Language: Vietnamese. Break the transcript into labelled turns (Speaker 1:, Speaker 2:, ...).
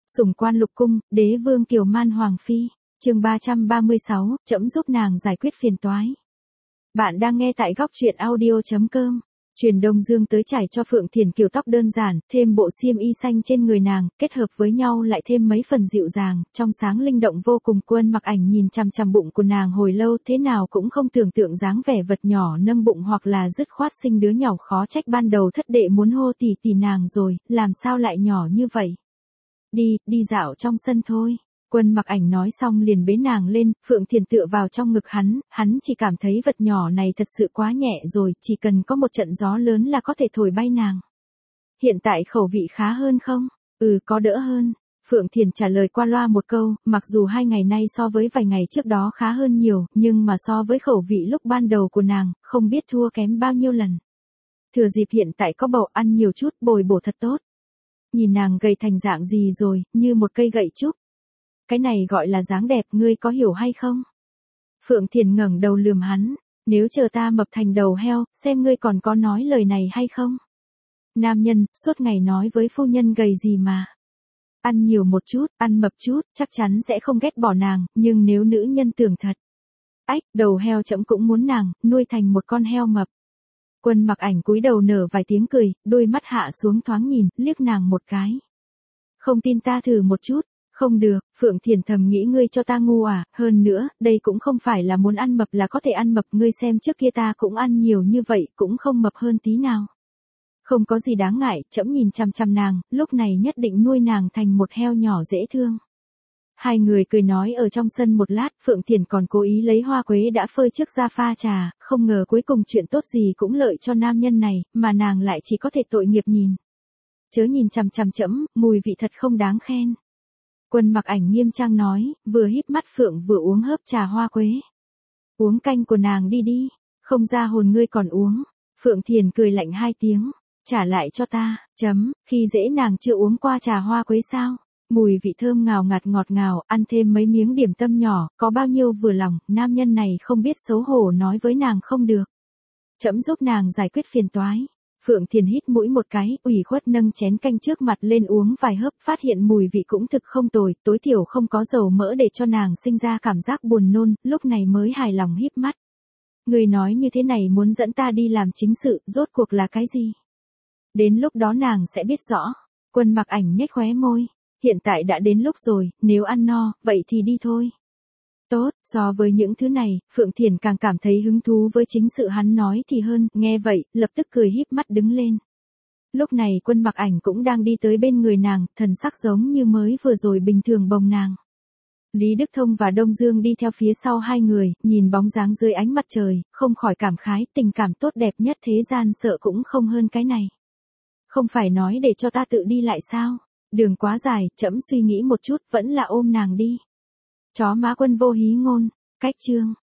Speaker 1: Sủng quan lục cung, đế vương kiều man hoàng phi. Chương 336, trẫm giúp nàng giải quyết phiền toái. Bạn đang nghe tại góc truyện audio.com. Truyền Đông Dương tới trải cho Phượng Thiền kiểu tóc đơn giản, thêm bộ xiêm y xanh trên người nàng, kết hợp với nhau lại thêm mấy phần dịu dàng, trong sáng linh động vô cùng. Quân Mặc Ảnh nhìn chằm chằm bụng của nàng hồi lâu, thế nào cũng không tưởng tượng dáng vẻ vật nhỏ nâng bụng hoặc là dứt khoát sinh đứa nhỏ, khó trách ban đầu thất đệ muốn hô tỷ tỷ nàng rồi, làm sao lại nhỏ như vậy. Đi dạo trong sân thôi. Quân Mặc Ảnh nói xong liền bế nàng lên, Phượng Thiền tựa vào trong ngực hắn chỉ cảm thấy vật nhỏ này thật sự quá nhẹ rồi, chỉ cần có một trận gió lớn là có thể thổi bay nàng. Hiện tại khẩu vị khá hơn không? Có đỡ hơn. Phượng Thiền trả lời qua loa một câu, mặc dù 2 ngày nay so với vài ngày trước đó khá hơn nhiều, nhưng mà so với khẩu vị lúc ban đầu của nàng, không biết thua kém bao nhiêu lần. Thừa dịp hiện tại có bầu, ăn nhiều chút, bồi bổ thật tốt. Nhìn nàng gầy thành dạng gì rồi, như một cây gậy trúc. Cái này gọi là dáng đẹp, ngươi có hiểu hay không? Phượng Thiền ngẩng đầu lườm hắn, nếu chờ ta mập thành đầu heo, xem ngươi còn có nói lời này hay không? Nam nhân, suốt ngày nói với phu nhân gầy gì mà. Ăn nhiều một chút, ăn mập chút, chắc chắn sẽ không ghét bỏ nàng, nhưng nếu nữ nhân tưởng thật. Đầu heo trẫm cũng muốn nàng, nuôi thành một con heo mập. Quân Mặc Ảnh cúi đầu nở vài tiếng cười, đôi mắt hạ xuống thoáng nhìn, liếc nàng một cái. Không tin ta thử một chút. Không được, Phượng Thiền thầm nghĩ ngươi cho ta ngu à, hơn nữa, đây cũng không phải là muốn ăn mập là có thể ăn mập, ngươi xem trước kia ta cũng ăn nhiều như vậy, cũng không mập hơn tí nào. Không có gì đáng ngại, trẫm nhìn chằm chằm nàng, lúc này nhất định nuôi nàng thành một heo nhỏ dễ thương. Hai người cười nói ở trong sân một lát, Phượng Thiền còn cố ý lấy hoa quế đã phơi trước ra pha trà, không ngờ cuối cùng chuyện tốt gì cũng lợi cho nam nhân này, mà nàng lại chỉ có thể tội nghiệp nhìn. Chớ nhìn chằm chằm trẫm, mùi vị thật không đáng khen. Quân Mặc Ảnh nghiêm trang nói, vừa híp mắt Phượng vừa uống hớp trà hoa quế. Uống canh của nàng đi, không ra hồn ngươi còn uống. Phượng Thiền cười lạnh 2 tiếng, trả lại cho ta, khi dễ nàng chưa uống qua trà hoa quế sao. Mùi vị thơm ngào ngạt ngọt ngào, ăn thêm mấy miếng điểm tâm nhỏ, có bao nhiêu vừa lòng, nam nhân này không biết xấu hổ nói với nàng không được. Trẫm giúp nàng giải quyết phiền toái. Phượng Thiền hít mũi một cái, ủy khuất nâng chén canh trước mặt lên uống vài hớp, phát hiện mùi vị cũng thực không tồi, tối thiểu không có dầu mỡ để cho nàng sinh ra cảm giác buồn nôn, lúc này mới hài lòng híp mắt. Người nói như thế này muốn dẫn ta đi làm chính sự, rốt cuộc là cái gì? Đến lúc đó nàng sẽ biết rõ. Quân Mặc Ảnh nhếch khóe môi. Hiện tại đã đến lúc rồi, nếu ăn no, vậy thì đi thôi. Tốt, so với những thứ này, Phượng Thiền càng cảm thấy hứng thú với chính sự hắn nói thì hơn, nghe vậy, lập tức cười híp mắt đứng lên. Lúc này Quân Mặc Ảnh cũng đang đi tới bên người nàng, thần sắc giống như mới vừa rồi bình thường bồng nàng. Lý Đức Thông và Đông Dương đi theo phía sau hai người, nhìn bóng dáng dưới ánh mặt trời, không khỏi cảm khái, tình cảm tốt đẹp nhất thế gian sợ cũng không hơn cái này. Không phải nói để cho ta tự đi lại sao? Đường quá dài, trẫm suy nghĩ một chút, vẫn là ôm nàng đi. Chó má Quân vô hí ngôn. Cách chương